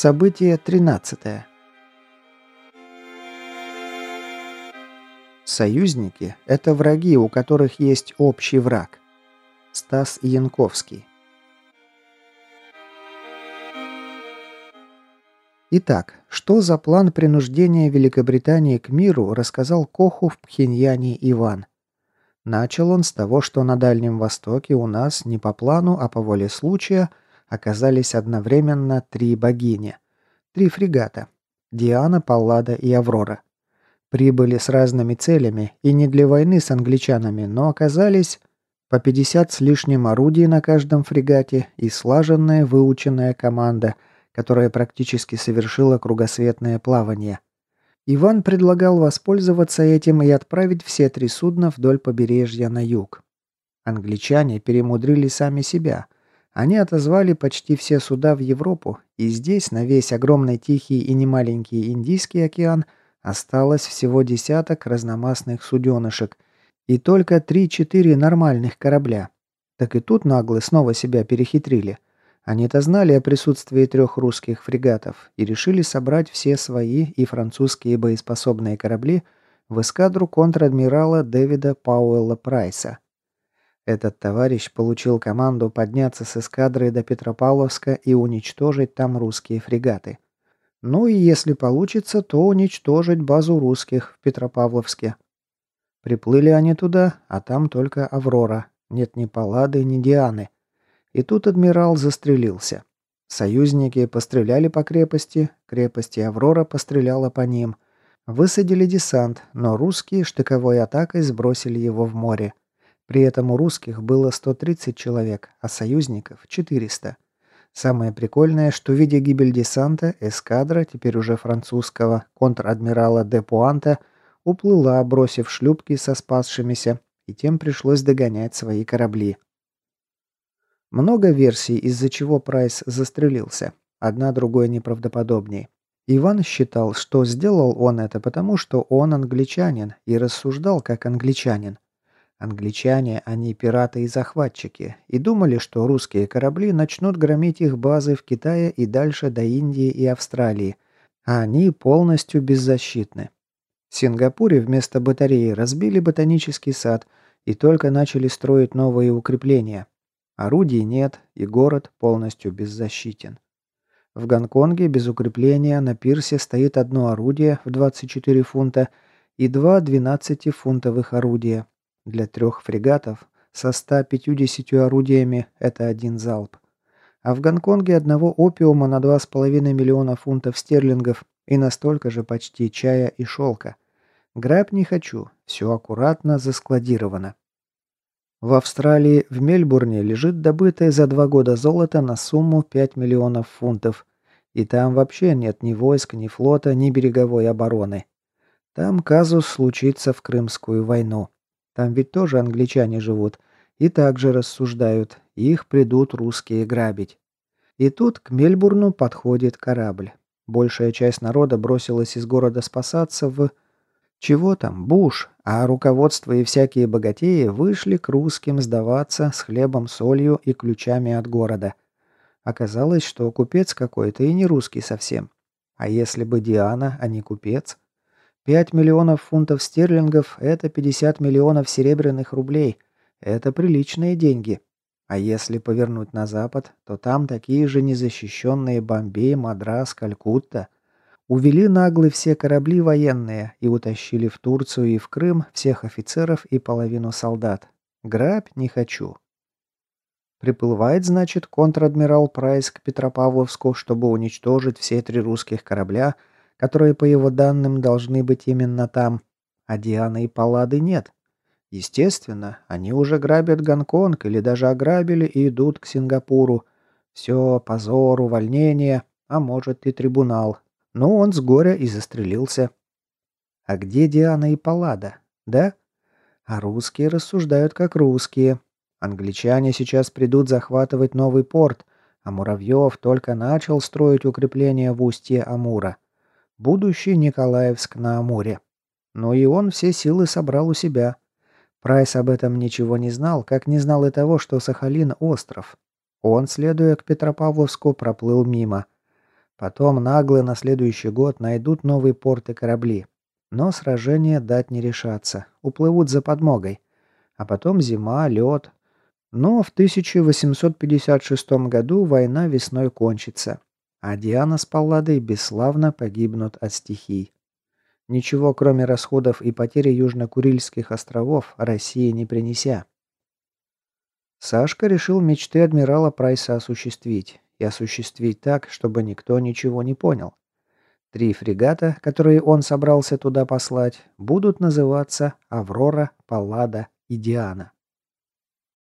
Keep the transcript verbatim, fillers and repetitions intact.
Событие тринадцатое. Союзники – это враги, у которых есть общий враг. Стас Янковский. Итак, что за план принуждения Великобритании к миру рассказал Коху в Пхеньяне Иван? Начал он с того, что на Дальнем Востоке у нас не по плану, а по воле случая оказались одновременно три богини. Три фрегата – Диана, Паллада и Аврора. Прибыли с разными целями и не для войны с англичанами, но оказались по пятьдесят с лишним орудий на каждом фрегате и слаженная выученная команда, которая практически совершила кругосветное плавание. Иван предлагал воспользоваться этим и отправить все три судна вдоль побережья на юг. Англичане перемудрили сами себя. Они отозвали почти все суда в Европу, и здесь, на весь огромный Тихий и немаленький Индийский океан, осталось всего десяток разномастных суденышек и только три-четыре нормальных корабля. Так и тут наглы снова себя перехитрили. Они-то знали о присутствии трех русских фрегатов и решили собрать все свои и французские боеспособные корабли в эскадру контр-адмирала Дэвида Пауэлла Прайса. Этот товарищ получил команду подняться с эскадры до Петропавловска и уничтожить там русские фрегаты. Ну и если получится, то уничтожить базу русских в Петропавловске. Приплыли они туда, а там только Аврора. Нет ни Паллады, ни Дианы. И тут адмирал застрелился. Союзники постреляли по крепости, крепости Аврора постреляла по ним. Высадили десант, но русские штыковой атакой сбросили его в море. При этом у русских было сто тридцать человек, а союзников – четыреста. Самое прикольное, что видя гибель десанта, эскадра, теперь уже французского, контр-адмирала де Пуанта, уплыла, бросив шлюпки со спасшимися, и тем пришлось догонять свои корабли. Много версий, из-за чего Прайс застрелился. Одна другой неправдоподобнее. Иван считал, что сделал он это потому, что он англичанин, и рассуждал как англичанин. Англичане, они пираты и захватчики, и думали, что русские корабли начнут громить их базы в Китае и дальше до Индии и Австралии, а они полностью беззащитны. В Сингапуре вместо батареи разбили ботанический сад и только начали строить новые укрепления. Орудий нет, и город полностью беззащитен. В Гонконге без укрепления на пирсе стоит одно орудие в двадцать четыре фунта и два двенадцатифунтовых орудия. Для трех фрегатов со ста пятьюдесятью орудиями это один залп. А в Гонконге одного опиума на два с половиной миллиона фунтов стерлингов и на столько же почти чая и шелка. Грабь не хочу, все аккуратно заскладировано. В Австралии, в Мельбурне, лежит добытое за два года золото на сумму пять миллионов фунтов. И там вообще нет ни войск, ни флота, ни береговой обороны. Там казус случится в Крымскую войну. Там ведь тоже англичане живут. И также рассуждают, их придут русские грабить. И тут к Мельбурну подходит корабль. Большая часть народа бросилась из города спасаться в... Чего там, буш, а руководство и всякие богатеи вышли к русским сдаваться с хлебом, солью и ключами от города. Оказалось, что купец какой-то и не русский совсем. А если бы Диана, а не купец? Пять миллионов фунтов стерлингов – это пятьдесят миллионов серебряных рублей. Это приличные деньги. А если повернуть на запад, то там такие же незащищенные Бомбей, Мадрас, Калькутта. Увели наглы все корабли военные и утащили в Турцию и в Крым всех офицеров и половину солдат. Грабь не хочу. Приплывает, значит, контр-адмирал Прайс к Петропавловску, чтобы уничтожить все три русских корабля, которые, по его данным, должны быть именно там, а Дианы и Паллады нет. Естественно, они уже грабят Гонконг или даже ограбили и идут к Сингапуру. Все, позор, увольнение, а может и трибунал. Но он с горя и застрелился. А где Диана и Паллада? Да? А русские рассуждают как русские. Англичане сейчас придут захватывать новый порт, а Муравьев только начал строить укрепления в устье Амура. Будущий Николаевск на Амуре. Но и он все силы собрал у себя. Прайс об этом ничего не знал, как не знал и того, что Сахалин – остров. Он, следуя к Петропавловску, проплыл мимо. Потом нагло на следующий год найдут новый порт и корабли. Но сражение дать не решатся, уплывут за подмогой. А потом зима, лед. Но в тысяча восемьсот пятьдесят шестом году война весной кончится, а Диана с Палладой бесславно погибнут от стихий. Ничего, кроме расходов и потери Южно-Курильских островов, России не принеся. Сашка решил мечты адмирала Прайса осуществить. И осуществить так, чтобы никто ничего не понял. Три фрегата, которые он собрался туда послать, будут называться «Аврора», «Паллада» и «Диана».